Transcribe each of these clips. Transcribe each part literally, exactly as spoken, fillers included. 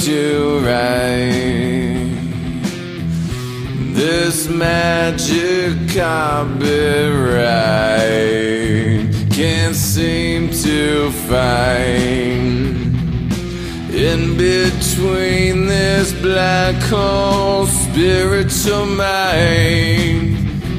you right. This magic copyright can't seem to find in between this black hole spiritual mind.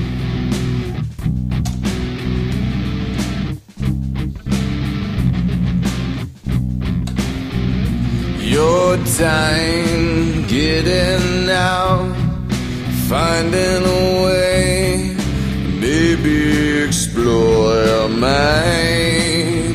Your time getting out, finding a way, maybe explore your minds.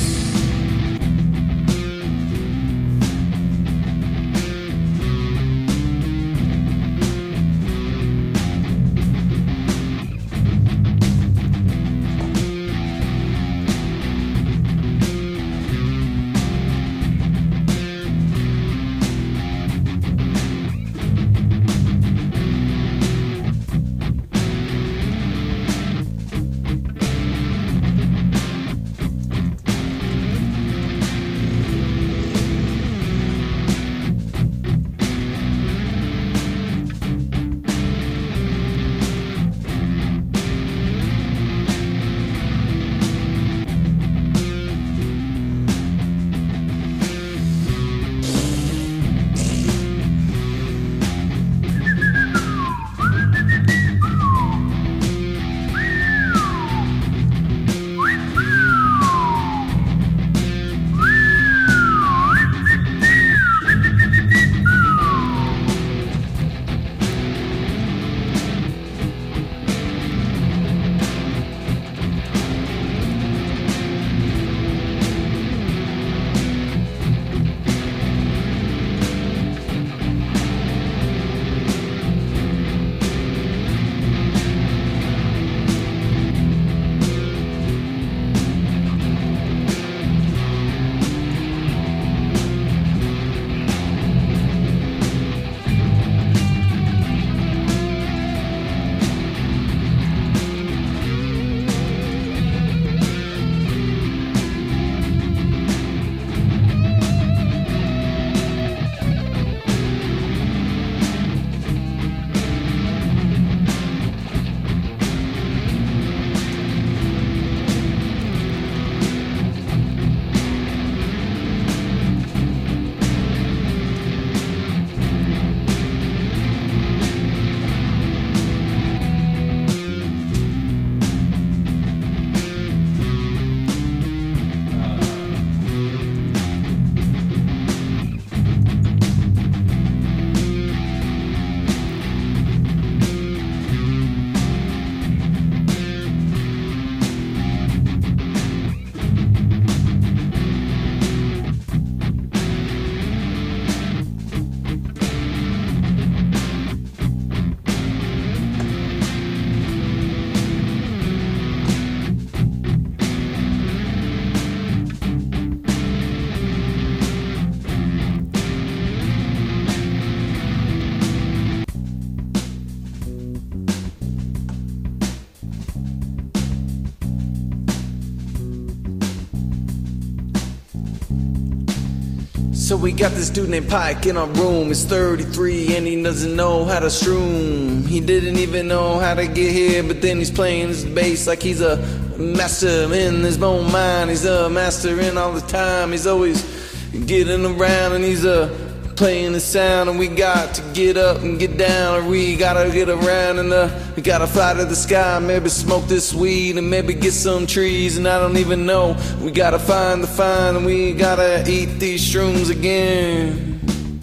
So we got this dude named Pike in our room. He's thirty-three and he doesn't know how to shroom. He didn't even know how to get here, but then he's playing his bass like he's a master in his own mind. He's a master in all the time. He's always getting around and he's a playing the sound, and we got to get up and get down, or we gotta get around, and uh, we gotta fly to the sky, maybe smoke this weed, and maybe get some trees, and I don't even know. We gotta find the find, and we gotta eat these shrooms again.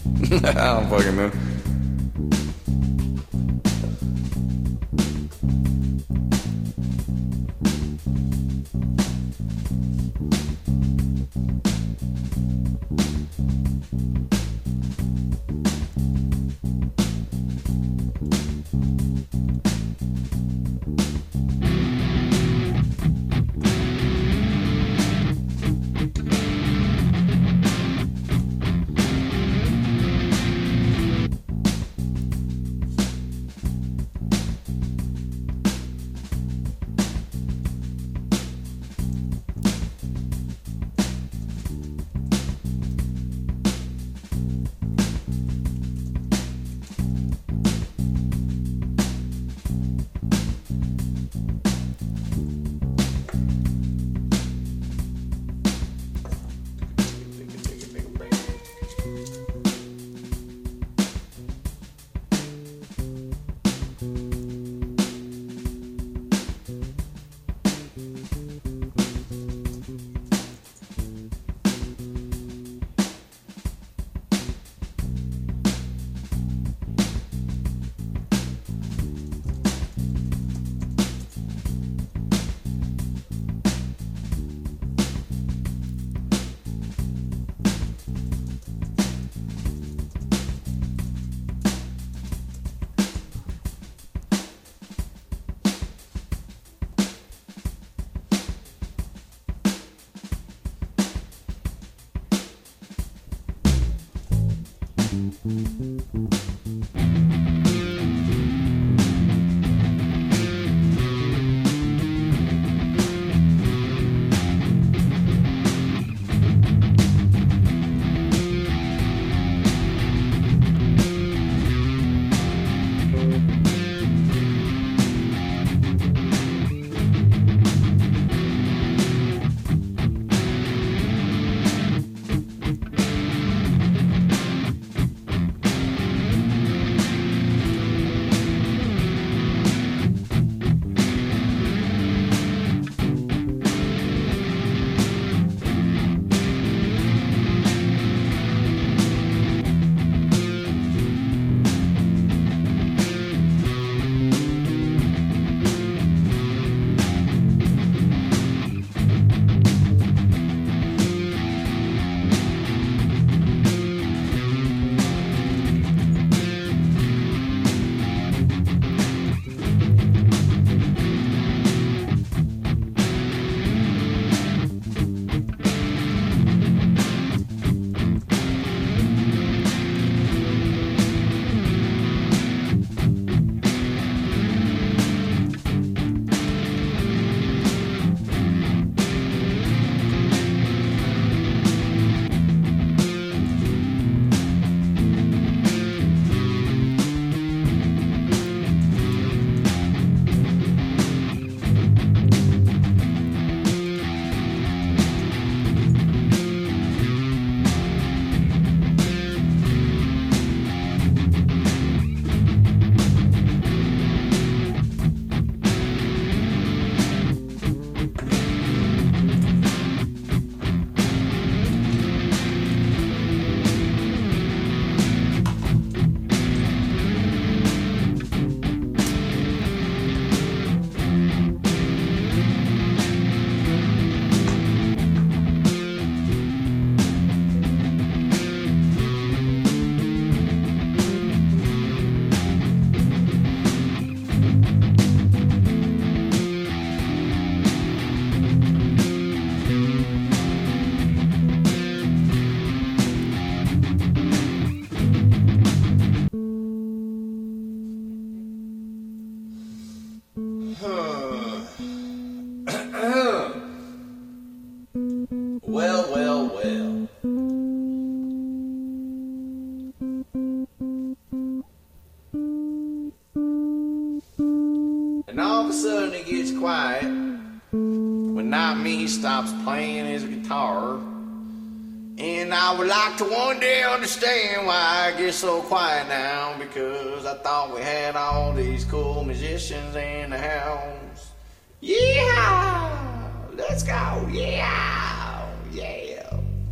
I don't fucking know. Well, well, well. And all of a sudden it gets quiet when Not Me stops playing his guitar. And I would like to one day understand why I get so quiet now, because I thought we had all these cool musicians in the house. Yeah! Let's go! Yeah! Yeah!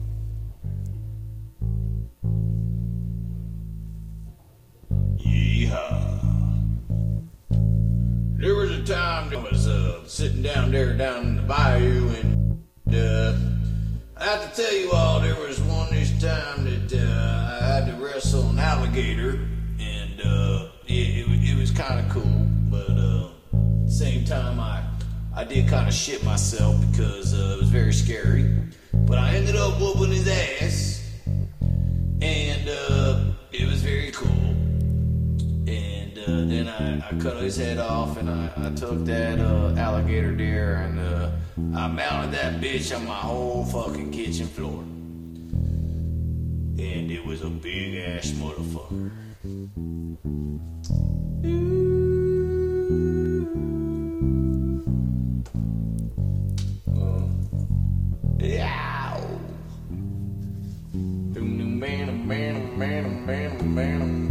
Yeehaw! There was a time I was uh, sitting down there down in the bayou, and uh, I have to tell you all, there was one this time that uh, I had to wrestle an alligator, and uh, it, it, it was kind of cool, but uh, at the same time I, I did kind of shit myself because uh, it was very scary. But I ended up whooping his ass, and uh, it was very cool. And uh, then I, I cut his head off, and I, I took that uh, alligator deer, and uh, I mounted that bitch on my whole fucking kitchen floor. And it was a big ass motherfucker. Uh, yeah. Man, man, man, man, man, man.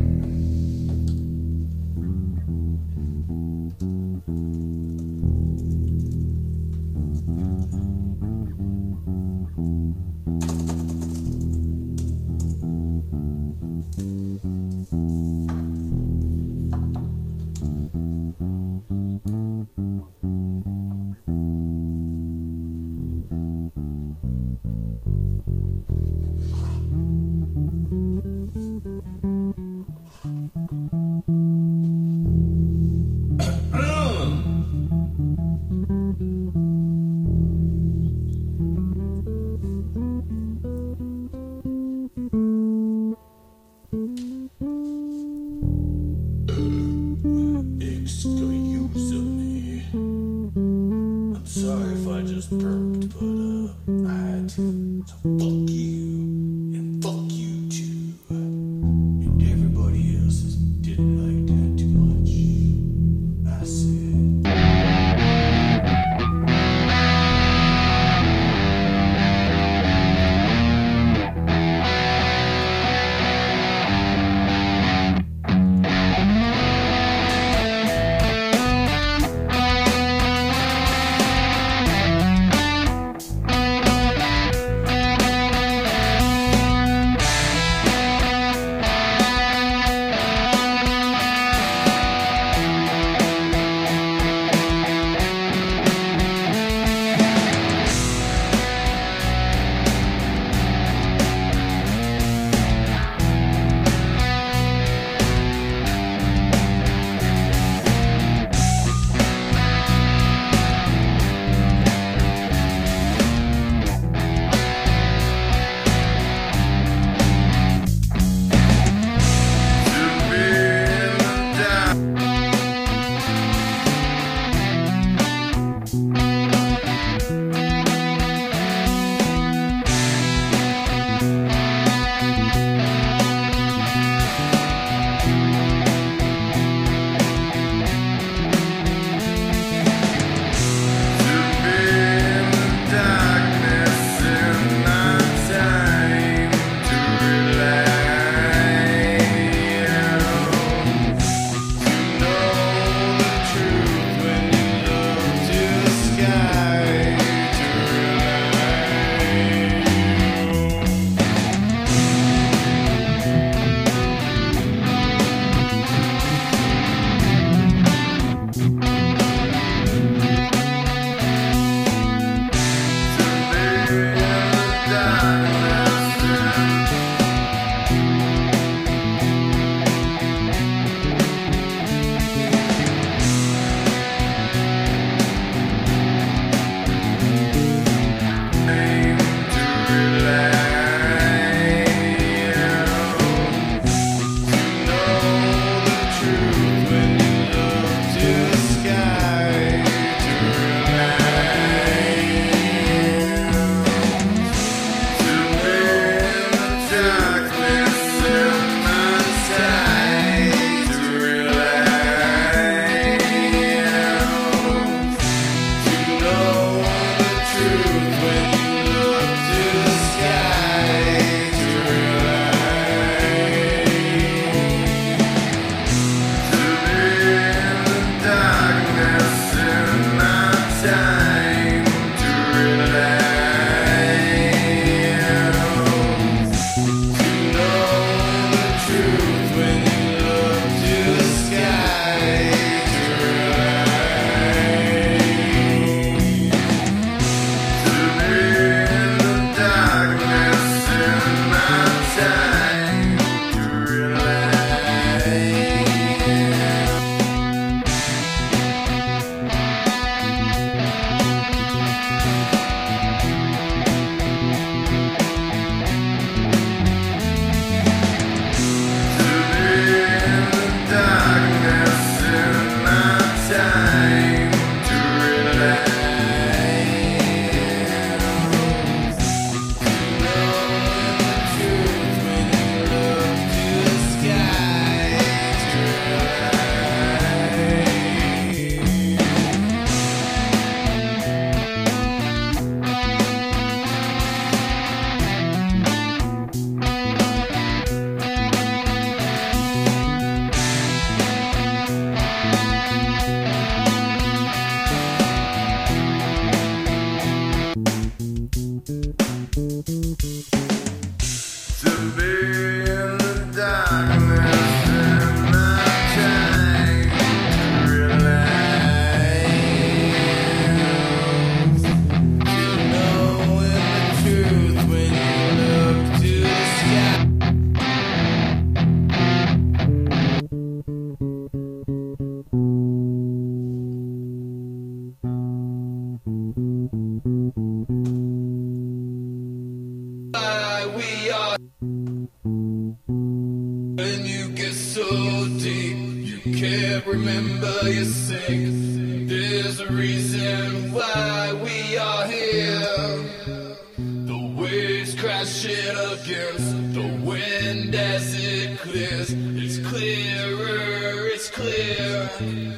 When you get so deep, you can't remember your sink. There's a reason why we are here. The waves crashing against the wind as it clears. It's clearer, it's clear.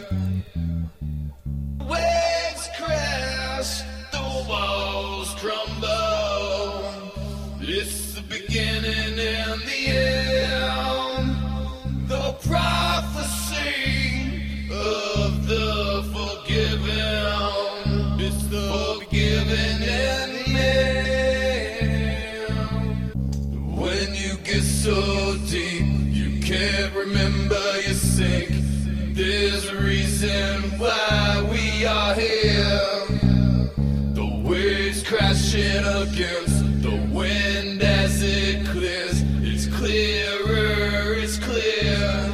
Waves crash, the walls crumble. It's the beginning and the end. The prophecy of the forgiven. It's the forgiven and men. When you get so deep, you can't remember your sink. There's a reason why we are here. The waves crashing against the wind as it clears. It's clearer, it's clear.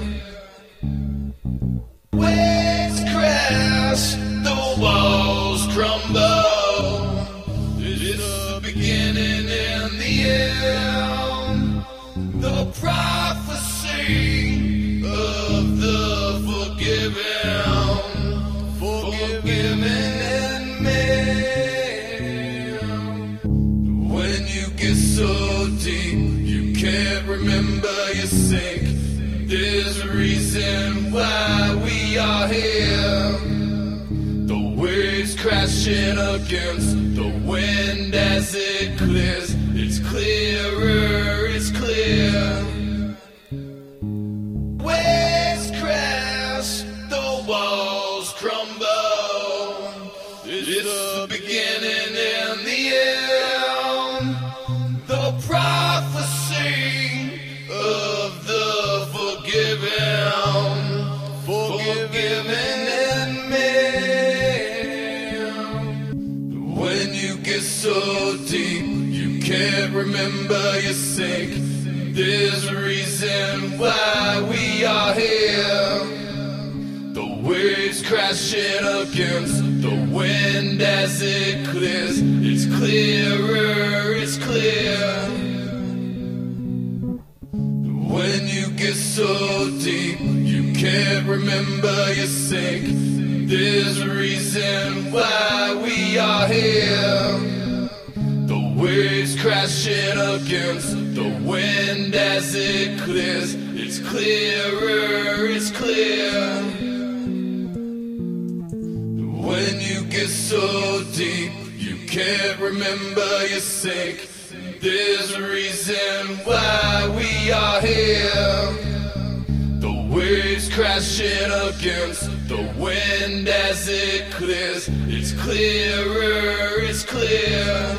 Waves crash, the walls crumble. It's the beginning and the end. The prophecy of the forgiven, forgiven and made. When you get so deep, you can't remember your sink. There's a reason why we are here. The waves crashing against the wind as it clears. It's clearer, it's clear. Waves crash, the walls crumble. It's the beginning and the end. The prophecy of the forgiven, forgiven and made. When you get so deep, you can't remember your sink. There's a reason why we are here. The waves crashing against the wind as it clears. It's clearer, it's clear. When you get so deep, you can't remember your sink. There's a reason why we are here. The waves crashing against the wind as it clears. It's clearer, it's clear. When you get so deep, you can't remember your sink. There's a reason why we are here. The waves crashing against the wind as it clears. It's clearer, it's clear.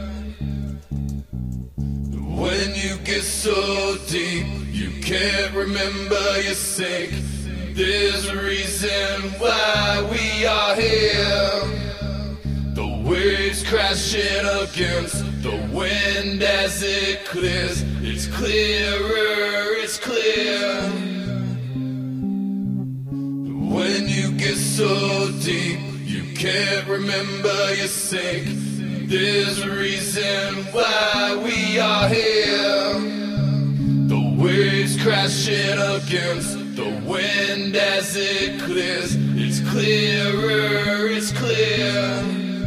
When you get so deep, you can't remember your sink. There's a reason why we are here. The waves crashing against the wind as it clears. It's clearer, it's clear. When you get so deep, you can't remember your sink. There's a reason why we are here. The waves crashing against the wind as it clears. It's clearer, it's clear.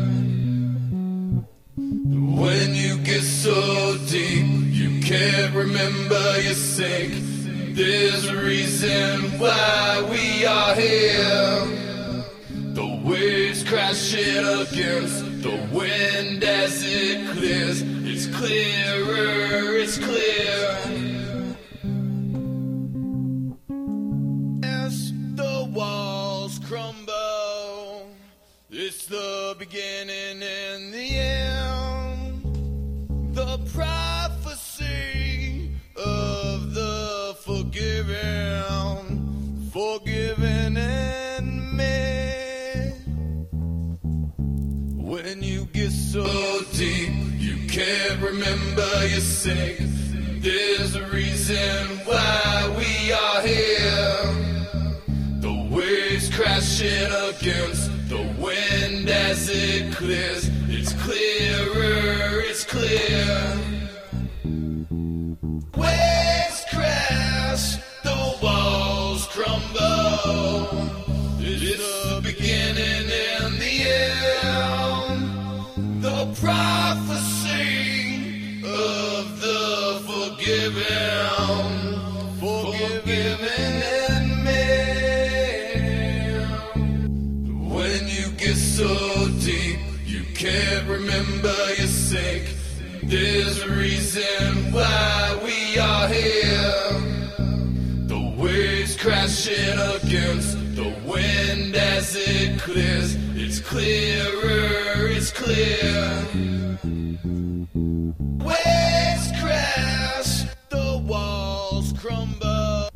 When you get so deep, you can't remember your sink. There's a reason why we are here. The waves crashing against the wind as it clears. It's clearer, it's clear. As the walls crumble, it's the beginning and the end. The prophecy of the forgiven, forgiven and made. When you get so deep, you can't remember your sink. There's a reason why we are here. The waves crashing against the wind as it clears. It's clearer, it's clear. Waves crash, There's a reason why we are here. The waves crashing against the wind as it clears. It's clearer, it's clear. Waves crash, the walls crumble.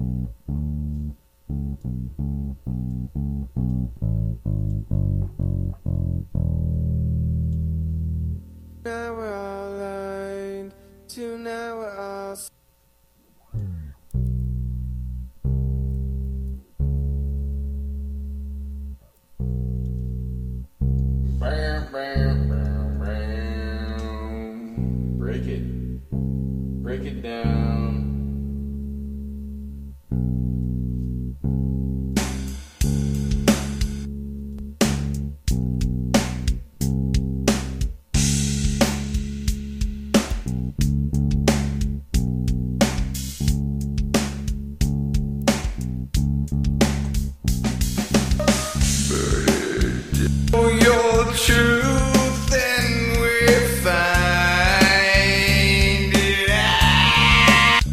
Now we're all aligned, to now we're all bam, bam, bam, bam. Break it, break it down. Your truth and we find it out.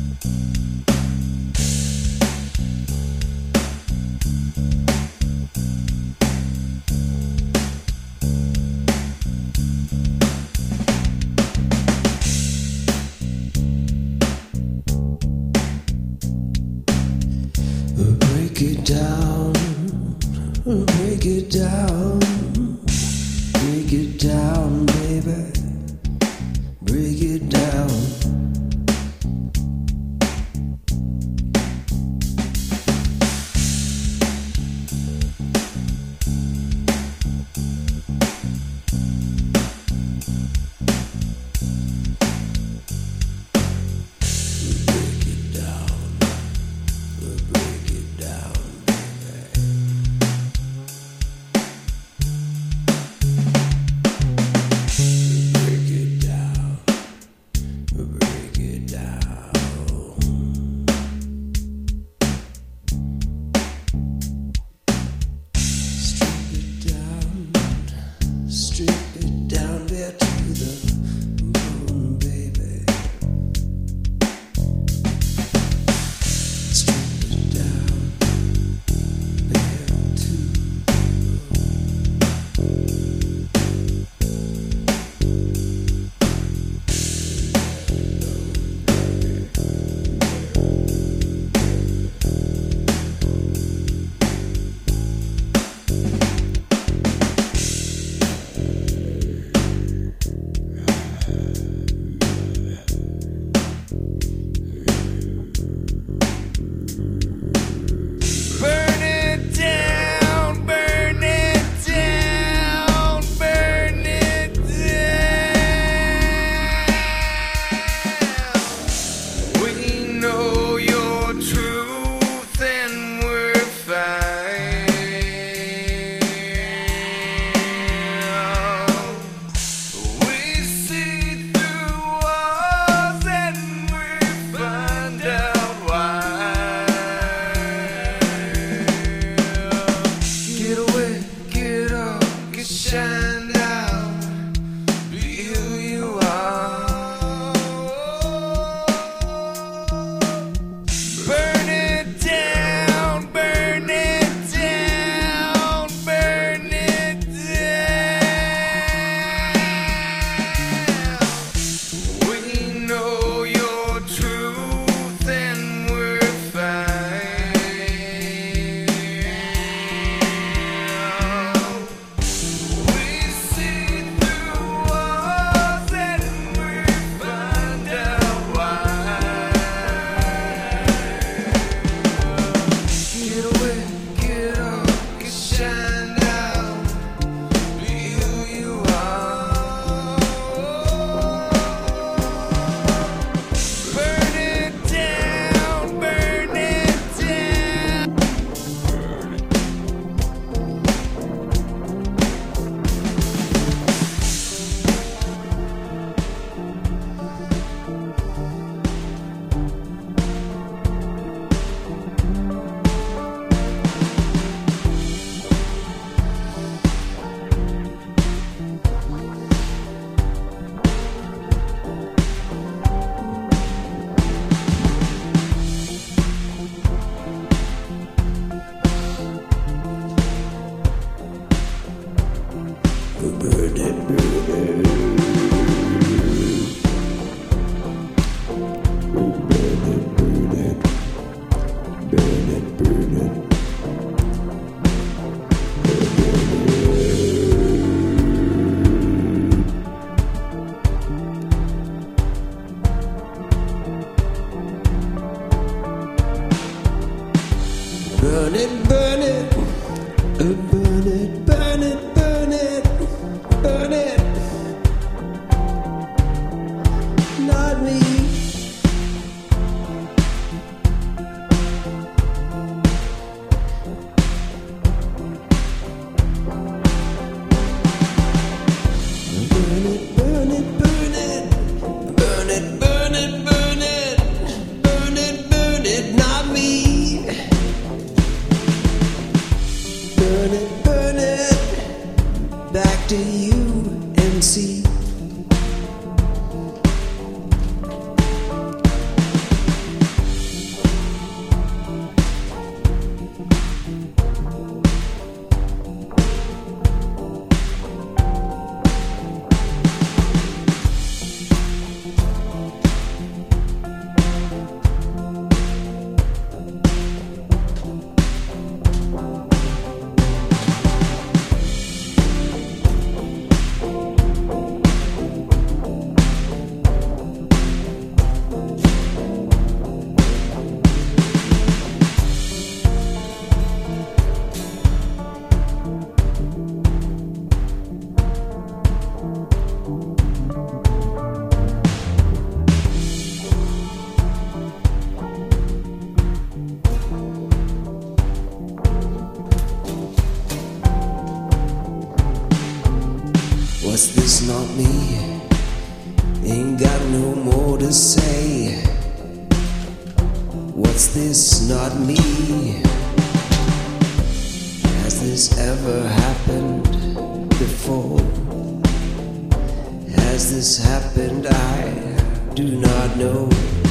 Break it down, break it down. Break it down, baby. Break it down. Break it down. Break it down, baby. burn it, burn it, uh, burn it, burn it, burn it, burn it. Not me. Burn it, burn it, burn it, burn it, burn it, burn it, burn it, burn it, not me. Burn it, burn it, back to you, M C. What's this, not me? Ain't got no more to say. What's this, not me? Has this ever happened before? Has this happened? I do not know.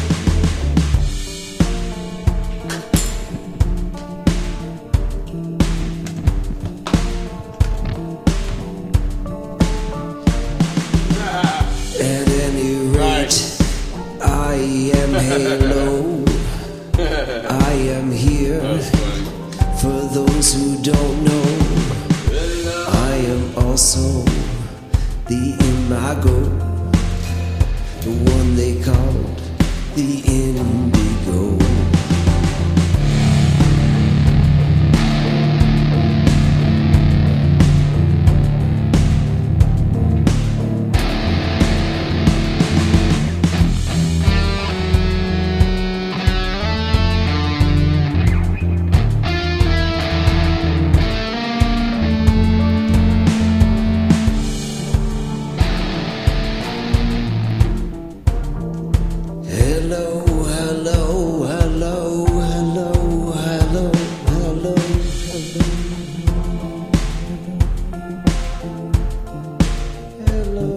At any rate, I am Halo. I am here. For those who don't know, I am also the Imago, the one they call the Indigo. Hello, hello, hello, hello, hello, hello, hello. Hello.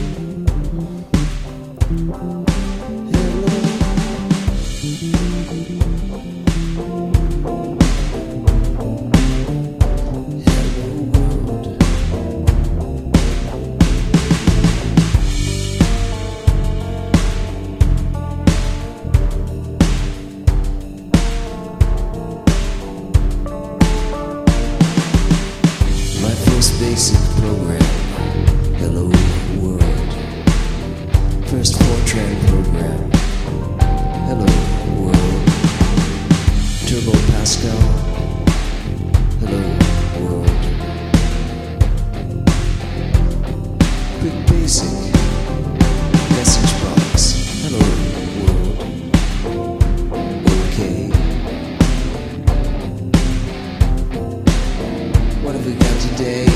Hello. Hello world. My first basic program, hello world. First Fortran program, hello world. Turbo Pascal, hello world. Quick basic, message box, hello world. Okay. What have we got today?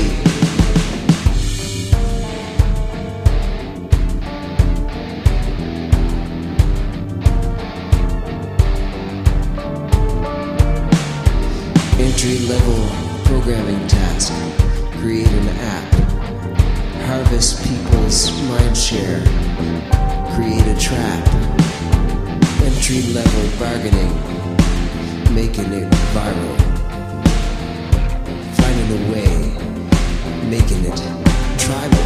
Entry-level programming task. Create an app. Harvest people's mindshare. Create a trap. Entry-level bargaining. Making it viral. Finding a way. Making it tribal.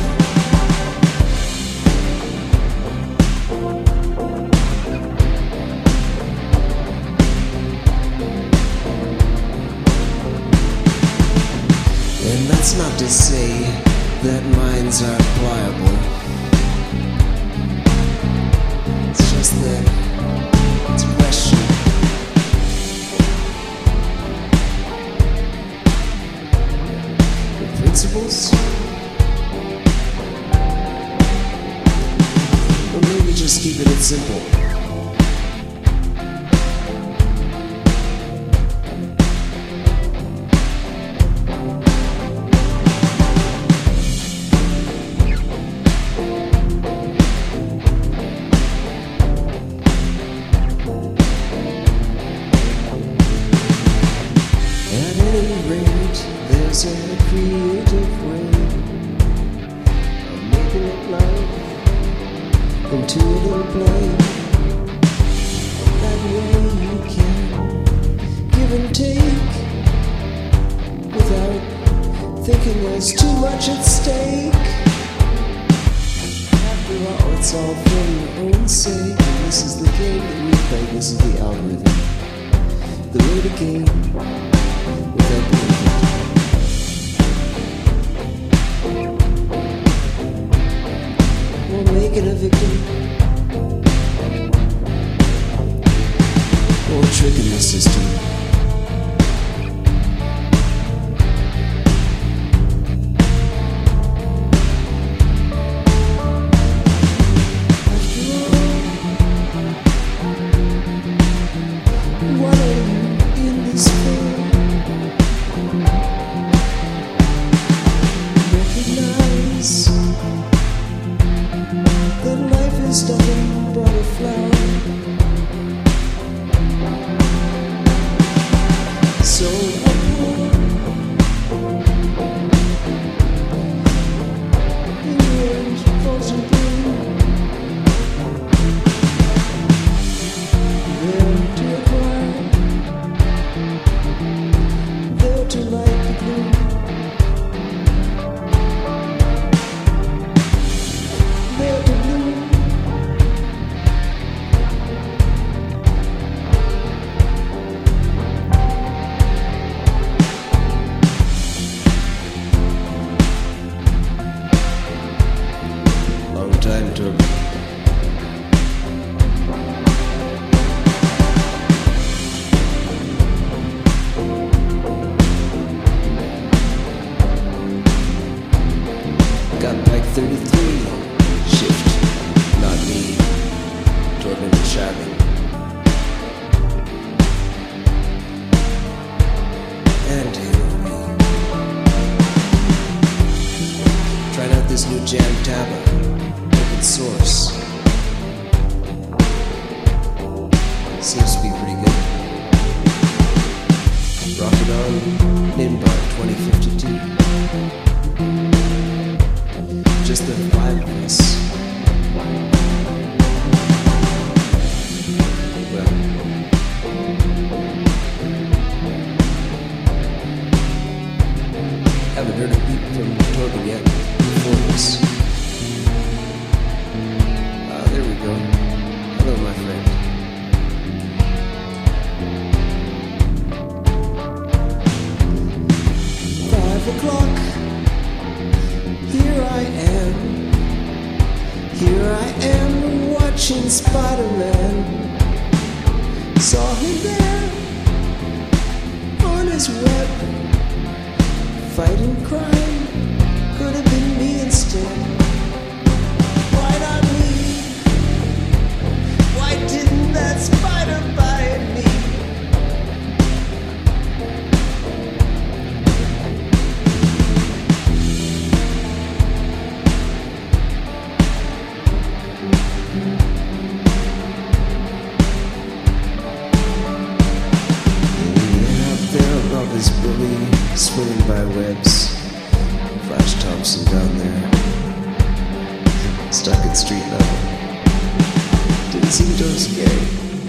And that's not to say that minds aren't pliable. It's just that it's a question. principles? Or maybe just keeping it simple? There's a creative way of making it life into a little play. That way you can give and take without thinking there's too much at stake. After all, it's all for your own sake. And this is the game that we play, this is the algorithm, the way to game without being make it a victim or trick in the system. After all, what are you in this for? Recognize that life is nothing but a flower. So upward, in the orange falls in bloom. There to acquire, there to light the gloom. There to bloom. Long time, Turbo. Got like thirty-three. Shift, not me. Torben and Shabby. And Hillary. Tried out this new Jam Taba, open source. Seems to be pretty good. Rock it on, Ninbar twenty fifty-two. Just the five of us. Well, haven't heard a beat from Torben yet before this. Ah, there we go. Hello, my friend. Five o'clock. Here I am. Here I am watching Spider-Man. Saw him there on his web, fighting crime. Could have been me instead. Why not me? Why didn't that spider bite me? This bully swinging by webs. Flash Thompson down there, stuck at street level. Didn't seem too scary.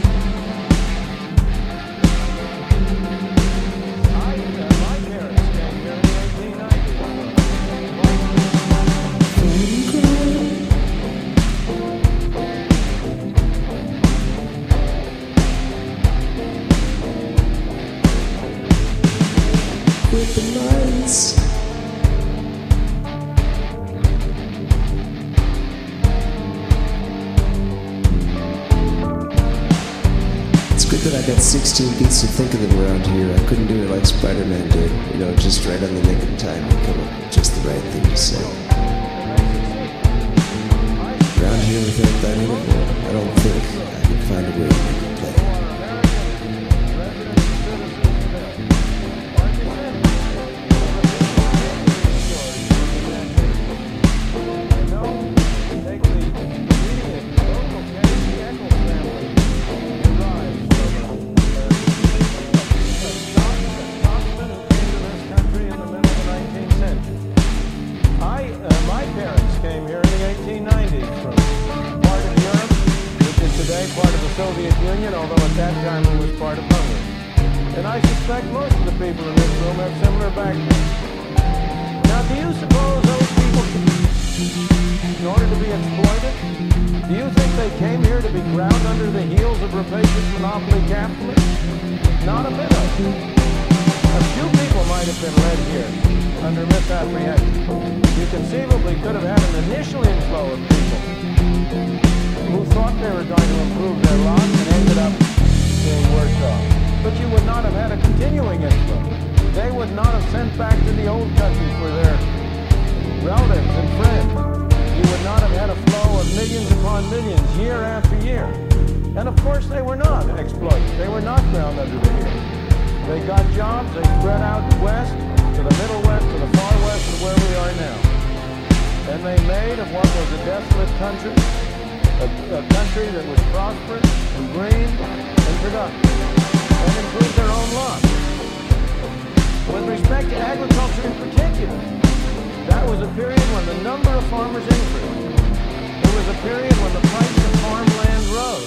With the lines, it's good that I got sixteen beats to think of them around here. I couldn't do it like Spider-Man did, you know, just right on the nick of time and come up with just the right thing to say. Around here without that interval, I don't think I could find a way to make it play. Part of the Soviet Union, although at that time it was part of Hungary. And I suspect most of the people in this room have similar backgrounds. Now, do you suppose those people, in order to be exploited, do you think they came here to be ground under the heels of rapacious monopoly capitalists? Not a bit of it. A few people might have been led here under misapprehension. You conceivably could have had an initial inflow of people who thought they were going to improve their lot and ended up being worse off. But you would not have had a continuing inflow. They would not have sent back to the old country for their relatives and friends. You would not have had a flow of millions upon millions year after year. And of course they were not exploited. They were not ground under the heel. They got jobs, they spread out west, to the middle west, to the far west of where we are now. And they made of what was a desolate country A, a country that was prosperous and green and productive and improved their own lot. With respect to agriculture in particular, that was a period when the number of farmers increased. It was a period when the price of farmland rose.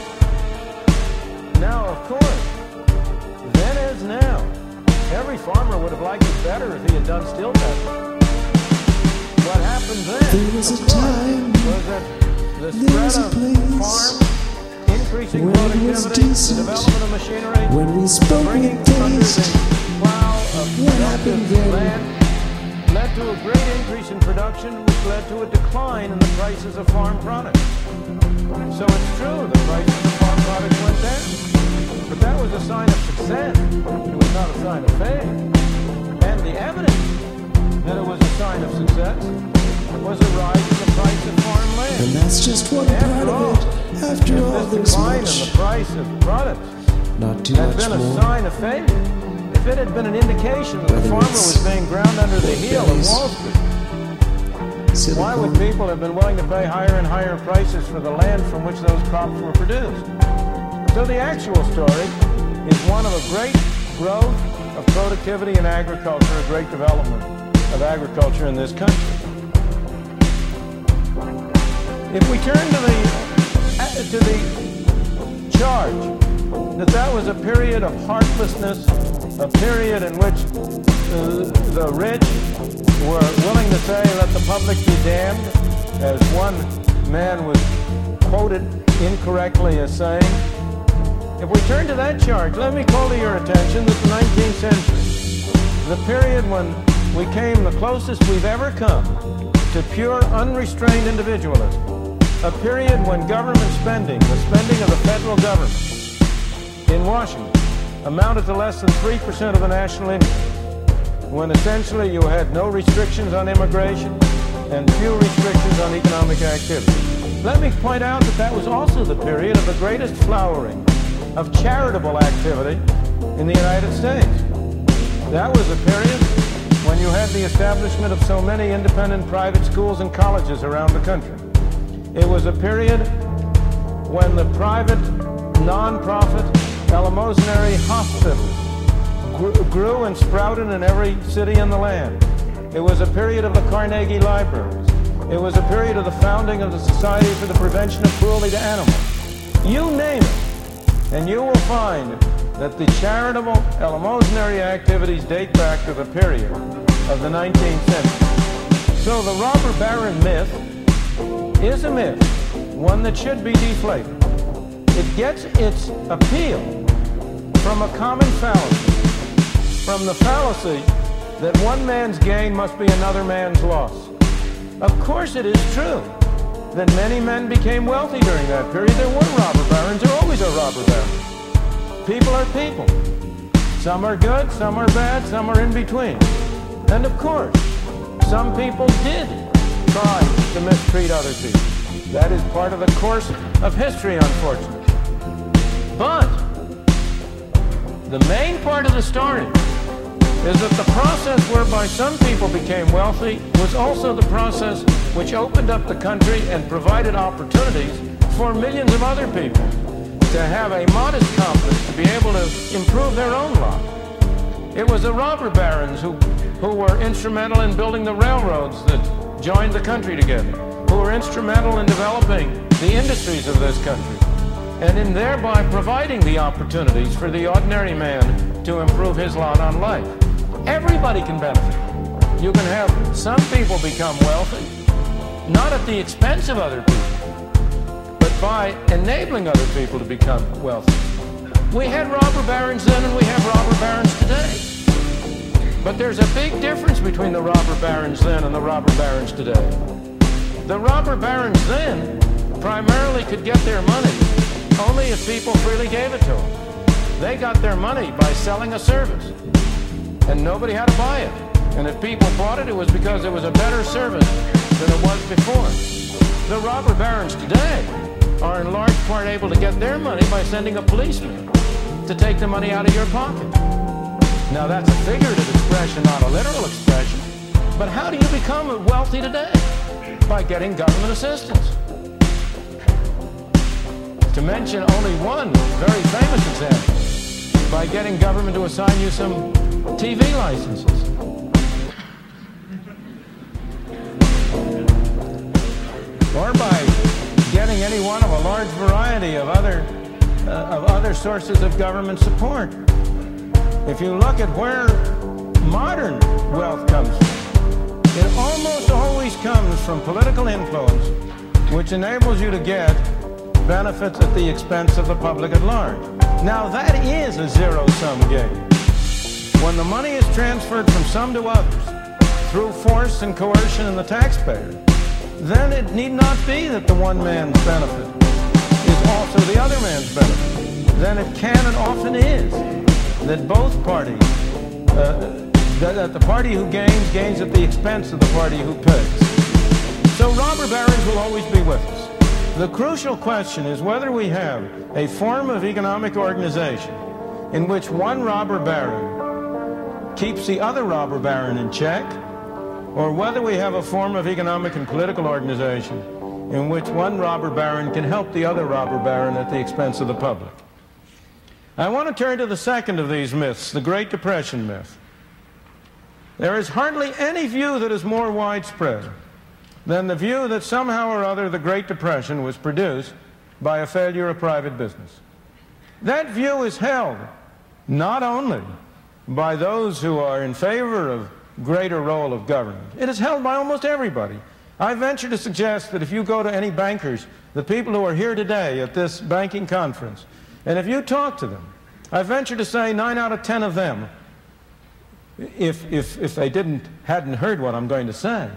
Now, of course, then as now, every farmer would have liked it better if he had done still better. What happened then, There was a time was that the spread of farm, increasing productivity, the development of machinery, when we spoke bringing with under taste. the plow of What happened then? land, led to a great increase in production, which led to a decline in the prices of farm products. So it's true, the prices of farm products went down. But that was a sign of success. It was not a sign of failure. And the evidence that it was a sign of success was a rise in the price of farmland. And that's just one part of it. After If all, this there's decline in much. the price of products Not too had much been a more. sign of failure, if it had been an indication that the Whether farmer it's was being ground under the heel of bellies, Wall Street, why would Silicon. people have been willing to pay higher and higher prices for the land from which those crops were produced? So the actual story is one of a great growth of productivity in agriculture, a great development of agriculture in this country. If we turn to the to the charge that that was a period of heartlessness, a period in which uh, the rich were willing to say, "Let the public be damned," as one man was quoted incorrectly as saying. If we turn to that charge, let me call to your attention that the nineteenth century, the period when we came the closest we've ever come to pure unrestrained individualism, a period when government spending, the spending of the federal government in Washington, amounted to less than three percent of the national income, when essentially you had no restrictions on immigration and few restrictions on economic activity. Let me point out that that was also the period of the greatest flowering of charitable activity in the United States. That was a period when you had the establishment of so many independent private schools and colleges around the country. It was a period when the private, non-profit, eleemosynary hospitals grew, grew and sprouted in every city in the land. It was a period of the Carnegie Libraries. It was a period of the founding of the Society for the Prevention of Cruelty to Animals. You name it, and you will find that the charitable, eleemosynary activities date back to the period of the nineteenth century. So the robber baron myth is a myth, one that should be deflated. It gets its appeal from a common fallacy, from the fallacy that one man's gain must be another man's loss. Of course it is true that many men became wealthy during that period. There were robber barons. There always are robber barons. people are people. Some are good, some are bad, some are in between. And of course, some people did try to mistreat other people. That is part of the course of history, unfortunately. But the main part of the story is that the process whereby some people became wealthy was also the process which opened up the country and provided opportunities for millions of other people to have a modest competence to be able to improve their own lot. It was the robber barons who, who were instrumental in building the railroads that joined the country together, who were instrumental in developing the industries of this country, and in thereby providing the opportunities for the ordinary man to improve his lot on life. Everybody can benefit. You can have some people become wealthy, not at the expense of other people, but by enabling other people to become wealthy. We had robber barons then and we have robber barons today. But there's a big difference between the robber barons then and the robber barons today. The robber barons then primarily could get their money only if people freely gave it to them. They got their money by selling a service, and nobody had to buy it. And if people bought it, it was because it was a better service than it was before. The robber barons today are in large part able to get their money by sending a policeman to take the money out of your pocket. Now that's a figurative expression, not a literal expression. But how do you become wealthy today? By getting government assistance. To mention only one very famous example, by getting government to assign you some T V licenses. Or by getting any one of a large variety of other, uh, of other sources of government support. If you look at where modern wealth comes from, it almost always comes from political influence, which enables you to get benefits at the expense of the public at large. Now that is a zero-sum game. When the money is transferred from some to others through force and coercion in the taxpayer, then it need not be that the one man's benefit is also the other man's benefit. Then it can and often is that both parties, uh, that, that the party who gains, gains at the expense of the party who pays. So robber barons will always be with us. The crucial question is whether we have a form of economic organization in which one robber baron keeps the other robber baron in check, or whether we have a form of economic and political organization in which one robber baron can help the other robber baron at the expense of the public. I want to turn to the second of these myths, the Great Depression myth. There is hardly any view that is more widespread than the view that somehow or other the Great Depression was produced by a failure of private business. That view is held not only by those who are in favor of greater role of government. It is held by almost everybody. I venture to suggest that if you go to any bankers, the people who are here today at this banking conference, and if you talk to them, I venture to say nine out of ten of them, if, if, if they didn't, hadn't heard what I'm going to say,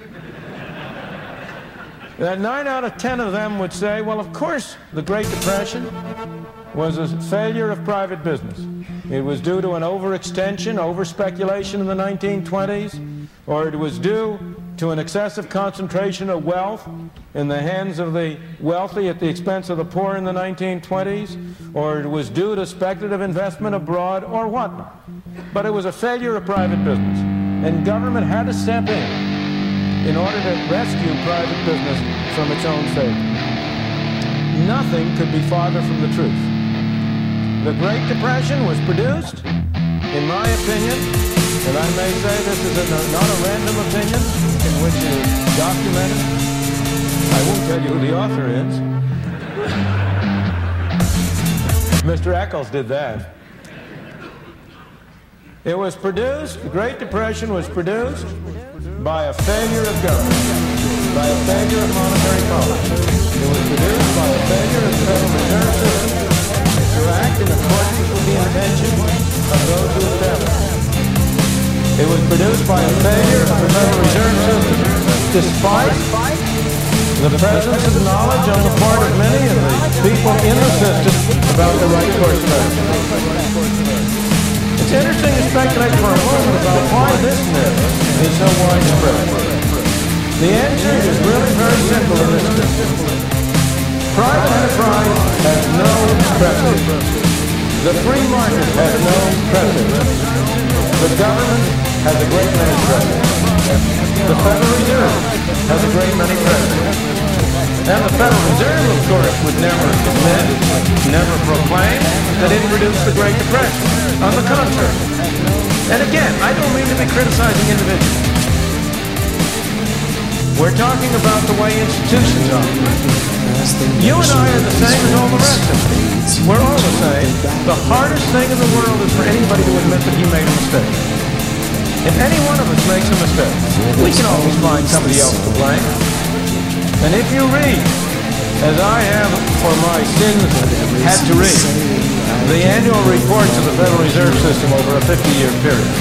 that nine out of ten of them would say, well, of course, the Great Depression was a failure of private business. It was due to an overextension, over-speculation in the nineteen twenties, or it was due to an excessive concentration of wealth in the hands of the wealthy at the expense of the poor in the nineteen twenties, or it was due to speculative investment abroad, or whatnot. But it was a failure of private business, and government had to step in in order to rescue private business from its own fate. Nothing could be farther from the truth. The Great Depression was produced, in my opinion, and I may say this is a, not a random opinion in which it is documented. I won't tell you who the author is. Mister Eccles did that. It was produced, the Great Depression was produced by a failure of government, by a failure of monetary policy. It was produced by a failure of the Federal Reserve System to act in accordance with the intention of those who established it. It was produced by a failure of the Federal Reserve System, despite the presence of knowledge on the part of many of the people in the system about the right course of action. It's interesting to speculate for a moment about why this myth is so widespread. The answer is really very simple in this case. Private enterprise has no precedent. The free market has no precedent. The government has a great many precedents. The Federal Reserve has a great many precedents. And the Federal Reserve, of course, would never admit, never proclaim that it produced the Great Depression. On the contrary. And again, I don't mean to be criticizing individuals. We're talking about the way institutions are. You and I are the same as all the rest of us. We're all the same. The hardest thing in the world is for anybody to admit that he made a mistake. If any one of us makes a mistake, we can always find somebody else to blame. And if you read, as I have for my sins had to read, the annual reports of the Federal Reserve System over a fifty-year period,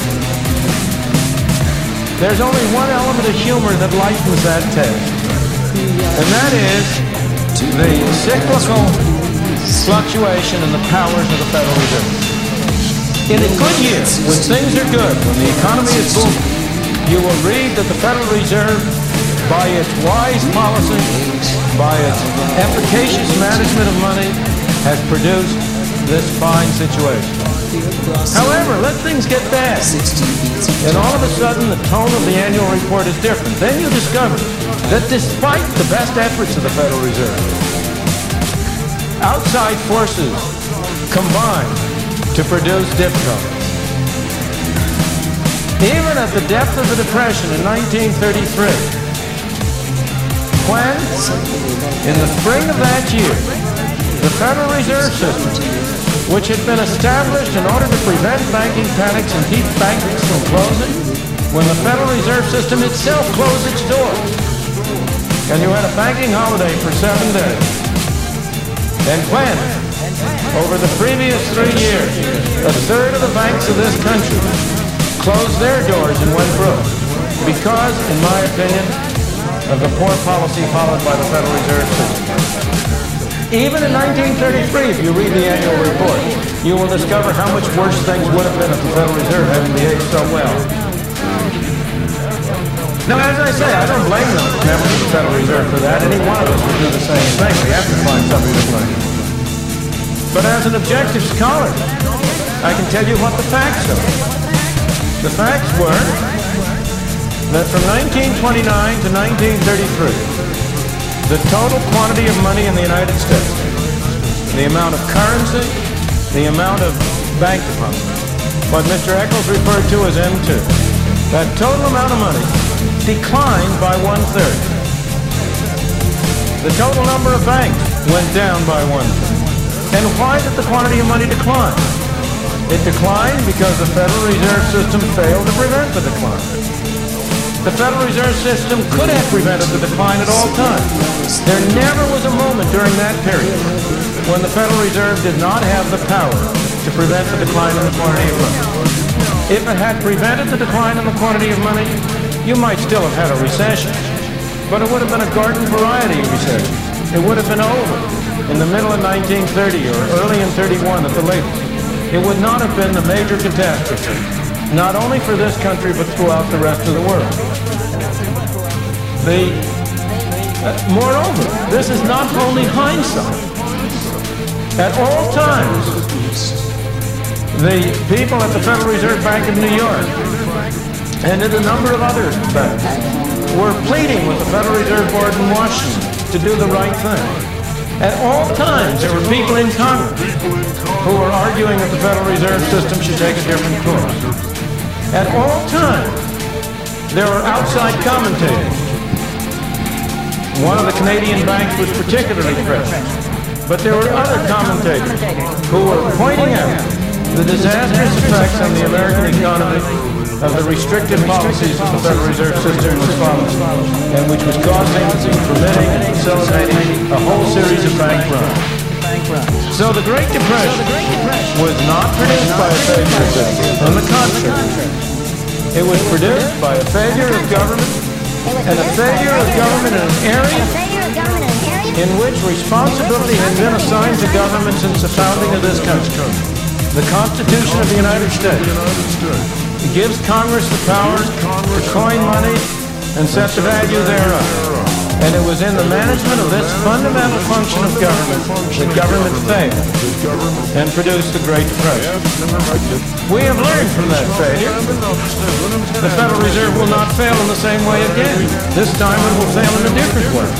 there's only one element of humor that lightens that test, and that is the cyclical fluctuation in the powers of the Federal Reserve. In a good year, when things are good, when the economy is booming, you will read that the Federal Reserve, by its wise policy, by its efficacious management of money, has produced this fine situation. However, let things get bad, and all of a sudden the tone of the annual report is different. Then you discover that despite the best efforts of the Federal Reserve, outside forces combine to produce difficulties. Even at the depth of the Depression in nineteen thirty-three, when, in the spring of that year, the Federal Reserve System, which had been established in order to prevent banking panics and keep banks from closing, when the Federal Reserve System itself closed its doors, and you had a banking holiday for seven days, and when, over the previous three years, a third of the banks of this country closed their doors and went broke, because, in my opinion, of the poor policy followed by the Federal Reserve System. Even in nineteen thirty-three, if you read the annual report, you will discover how much worse things would have been if the Federal Reserve hadn't behaved so well. Now, as I say, I don't blame the members of the Federal Reserve for that. Any one of us would do the same thing. We have to find somebody to blame. But as an objective scholar, I can tell you what the facts are. The facts were that from nineteen twenty-nine to nineteen thirty-three, the total quantity of money in the United States, the amount of currency, the amount of bank deposits, what Mister Eccles referred to as M two, that total amount of money declined by one-third. The total number of banks went down by one-third. And why did the quantity of money decline? It declined because the Federal Reserve System failed to prevent the decline. The Federal Reserve System could have prevented the decline at all times. There never was a moment during that period when the Federal Reserve did not have the power to prevent the decline in the quantity of money. If it had prevented the decline in the quantity of money, you might still have had a recession, but it would have been a garden variety recession. It would have been over in the middle of nineteen thirty or early in thirty-one at the latest. It would not have been the major catastrophe, not only for this country, but throughout the rest of the world. The, uh, moreover, this is not only hindsight. At all times, the people at the Federal Reserve Bank of New York and at a number of other banks were pleading with the Federal Reserve Board in Washington to do the right thing. At all times, there were people in Congress who were arguing that the Federal Reserve System should take a different course. At all times, there were outside commentators. One of the Canadian banks was particularly present, but there were other commentators who were pointing out the disastrous effects on the American economy of the restrictive policies of the Federal Reserve System was following, and which was causing, permitting, and facilitating a whole series of bank runs. So the Great Depression was not produced by a failure of business. On the contrary, it was produced by a failure of government and a failure of government in an area in which responsibility has been assigned to government since the founding of this country. The Constitution of the United States. It gives Congress the power to coin money and set the value thereof. And it was in the management of this fundamental function of government that government failed and produced the Great Depression. We have learned from that failure. The Federal Reserve will not fail in the same way again. This time it will fail in a different way.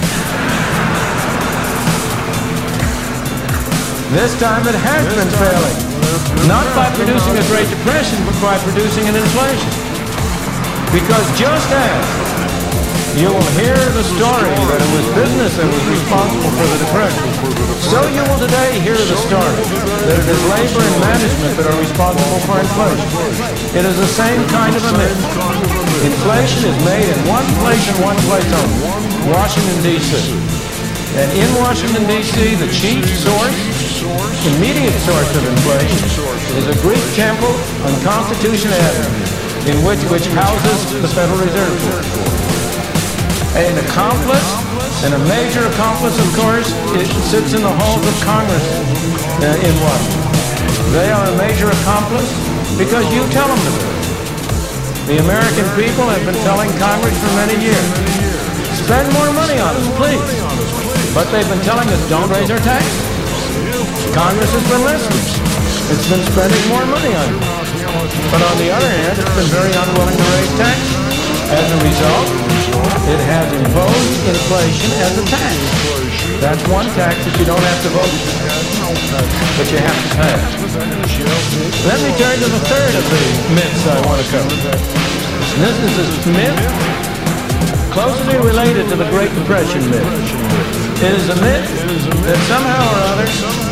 This time it has been failing, not by producing a Great Depression, but by producing an inflation. Because just as you will hear the story that it was business that was responsible for the Depression, so you will today hear the story that it is labor and management that are responsible for inflation. It is the same kind of a myth. Inflation is made in one place and one place only, Washington, D C And in Washington, D C, the chief source, immediate source of inflation is a Greek temple on Constitution Avenue, in which, which houses the Federal Reserve Board. An accomplice, and a major accomplice, of course, it sits in the halls of Congress uh, in Washington. They are a major accomplice because you tell them to be. The American people have been telling Congress for many years, spend more money on us, please. But they've been telling us, don't raise our taxes. Congress has been listening. It's been spending more money on it. But on the other hand, it's been very unwilling to raise taxes. As a result, it has imposed inflation as a tax. That's one tax that you don't have to vote for, but you have to pay. Let me turn to the third of the myths I want to cover. And this is a myth closely related to the Great Depression myth. It is a myth that somehow or other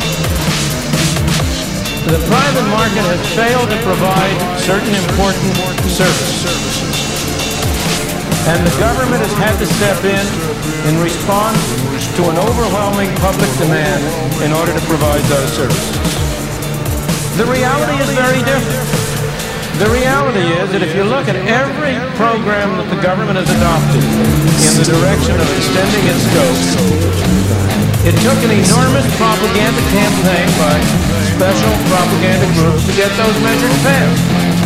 the private market has failed to provide certain important services. And the government has had to step in in response to an overwhelming public demand in order to provide those services. The reality is very different. The reality is that if you look at every program that the government has adopted in the direction of extending its scope, it took an enormous propaganda campaign by special propaganda groups to get those measures passed.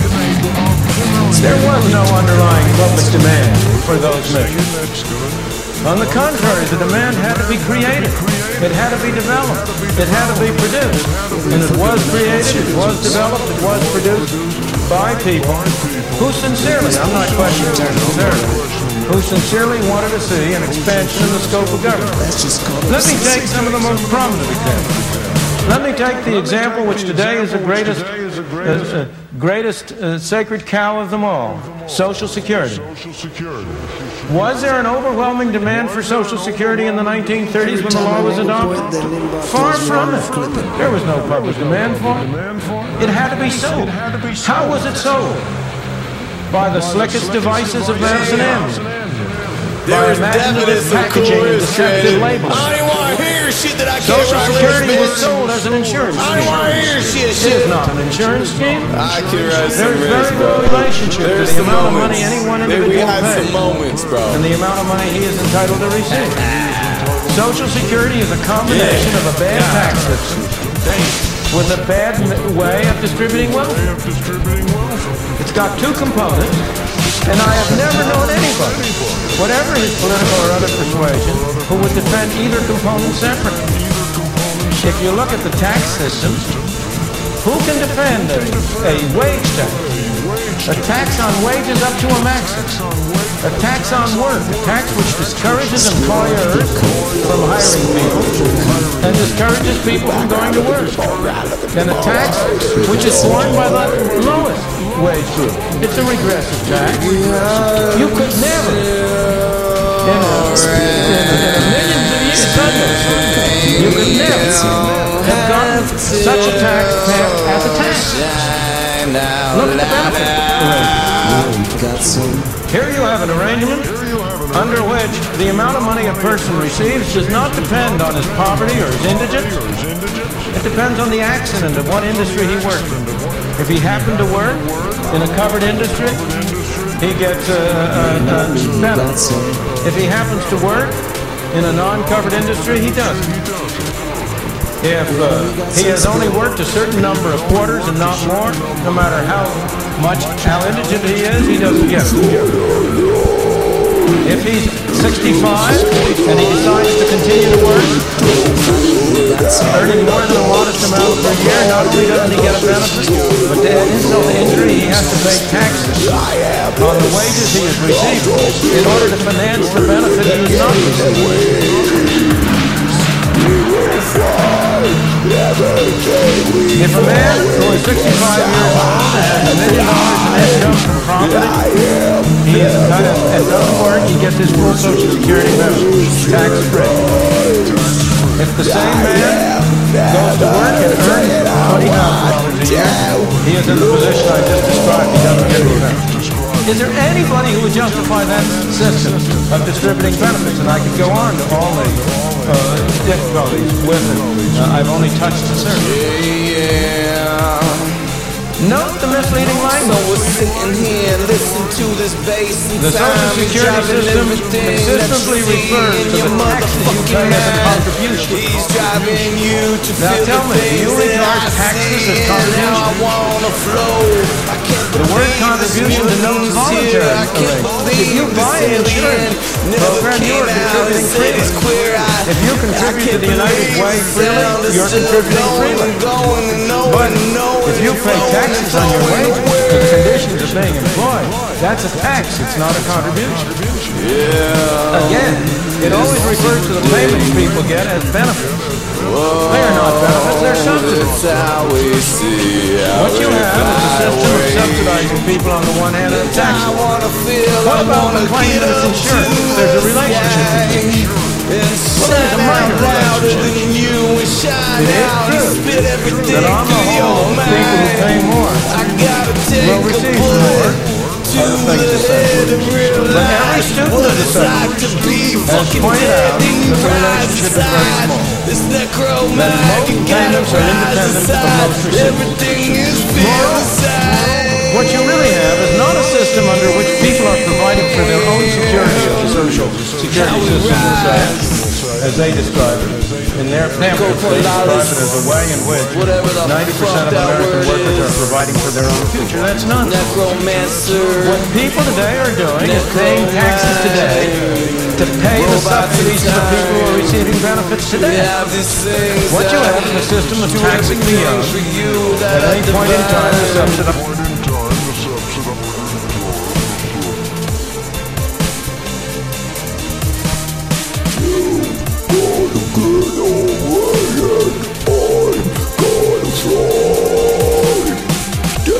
There was no underlying public demand for those measures. On the contrary, the demand had to be created. It had to be developed. It had to be produced. And it was created, it was developed, it was produced by people who sincerely, I'm not questioning their sincerity, who sincerely wanted to see an expansion in the scope of government. Let me take some of the most prominent examples. Let me take the example which today is the greatest, uh, uh, greatest uh, sacred cow of them all, Social Security. Was there an overwhelming demand for Social Security in the nineteen thirties when the law was adopted? Far from it. There was no public demand for it. It had to be sold. How was it sold? By the slickest devices of Madison Avenue. By imaginative packaging and deceptive labels. I don't want to hear shit that I can't Social write Security with, was sold as an insurance scheme. I don't want to hear shit, shit. It is not an insurance scheme. I can write some There's risk, very bro. little relationship There's to the some amount of moments. money any one Maybe individual we have pays some moments, bro. and the amount of money he is entitled to receive. Social Security is a combination of a bad tax system with a bad way of distributing wealth. It's got two components, and I have never known anybody, whatever his political or other persuasion, who would defend either component separately. If you look at the tax system, who can defend a, a wage tax? A tax on wages up to a maximum. A tax on work. A tax which discourages employers from hiring people and discourages people from going to work. And a tax which is borne by the lowest wage group. It's a regressive tax. You could never, in a, in a, in a millions of years, suddenly, you could never have gotten such a tax passed as a tax. Look at the benefit arrangement. Here you have an arrangement under which the amount of money a person receives does not depend on his poverty or his indigence. It depends on the accident of what industry he worked in. If he happened to work in a covered industry, he gets uh, uh, uh, benefits. If he happens to work in a non-covered industry, he doesn't. If uh, he has only worked a certain number of quarters and not more, no matter how much, how indigent he is, he doesn't get it. If he's sixty-five and he decides to continue to work, earning more than a modest amount per year, not only doesn't he get a benefit, but to add insult to injury, he has to pay taxes on the wages he has received in order to finance the benefit he has not received. If a man who is sixty-five years old and has a million dollars in income from property, he is kind of, and doesn't work, he gets his full Social Security benefits, tax-free. If the same man goes to work and earns twenty thousand dollars a year, he is in the position I just described, he doesn't get any benefits. Is there anybody who would justify that system of distributing benefits? And I could go on to all the uh, difficulties with it. Uh, I've only touched the surface. Yeah. Note the misleading language. So we're sitting here and listen to this bass and The Social Security system consistently refers to the taxes you pay as a contribution. He's driving you to Now feel tell me, the do you things that regard I taxes see, as and contribution? now I wanna flow. I can't The word believe contribution this denotes voluntary voluntary I can't arrangement. believe If you this buy an insurance program, you are contributing freely. If you contribute to the United Way freely, you're contributing freely. But if you pay taxes on your wages for the conditions of being employed, that's a tax, it's not a contribution. Yeah. Again, it always refers to the payments people get as benefits. They are not benefits, they're subsidies. That's how we see What you have is a system of subsidizing people on the one hand and taxes. What about the claim that it's insurance? There's a relationship between them. Well, there's a minor relationship. It is true that on the whole, people who pay more will receive more other things essentially. But every student of the subject has pointed out that the relationship is very small. That most payments are independent of most recipients. Moreover, what you really have is not a system under which people are providing for their own security of the Social Security system, as they describe it. In their pamphlets, they describe it as a way in which ninety percent of American workers are providing for their own future. That's nonsense. What people today are doing is paying taxes today to pay the subsidies to the people who are receiving benefits today. What you have is a system of taxing the young at any point in time to subsidize. Good.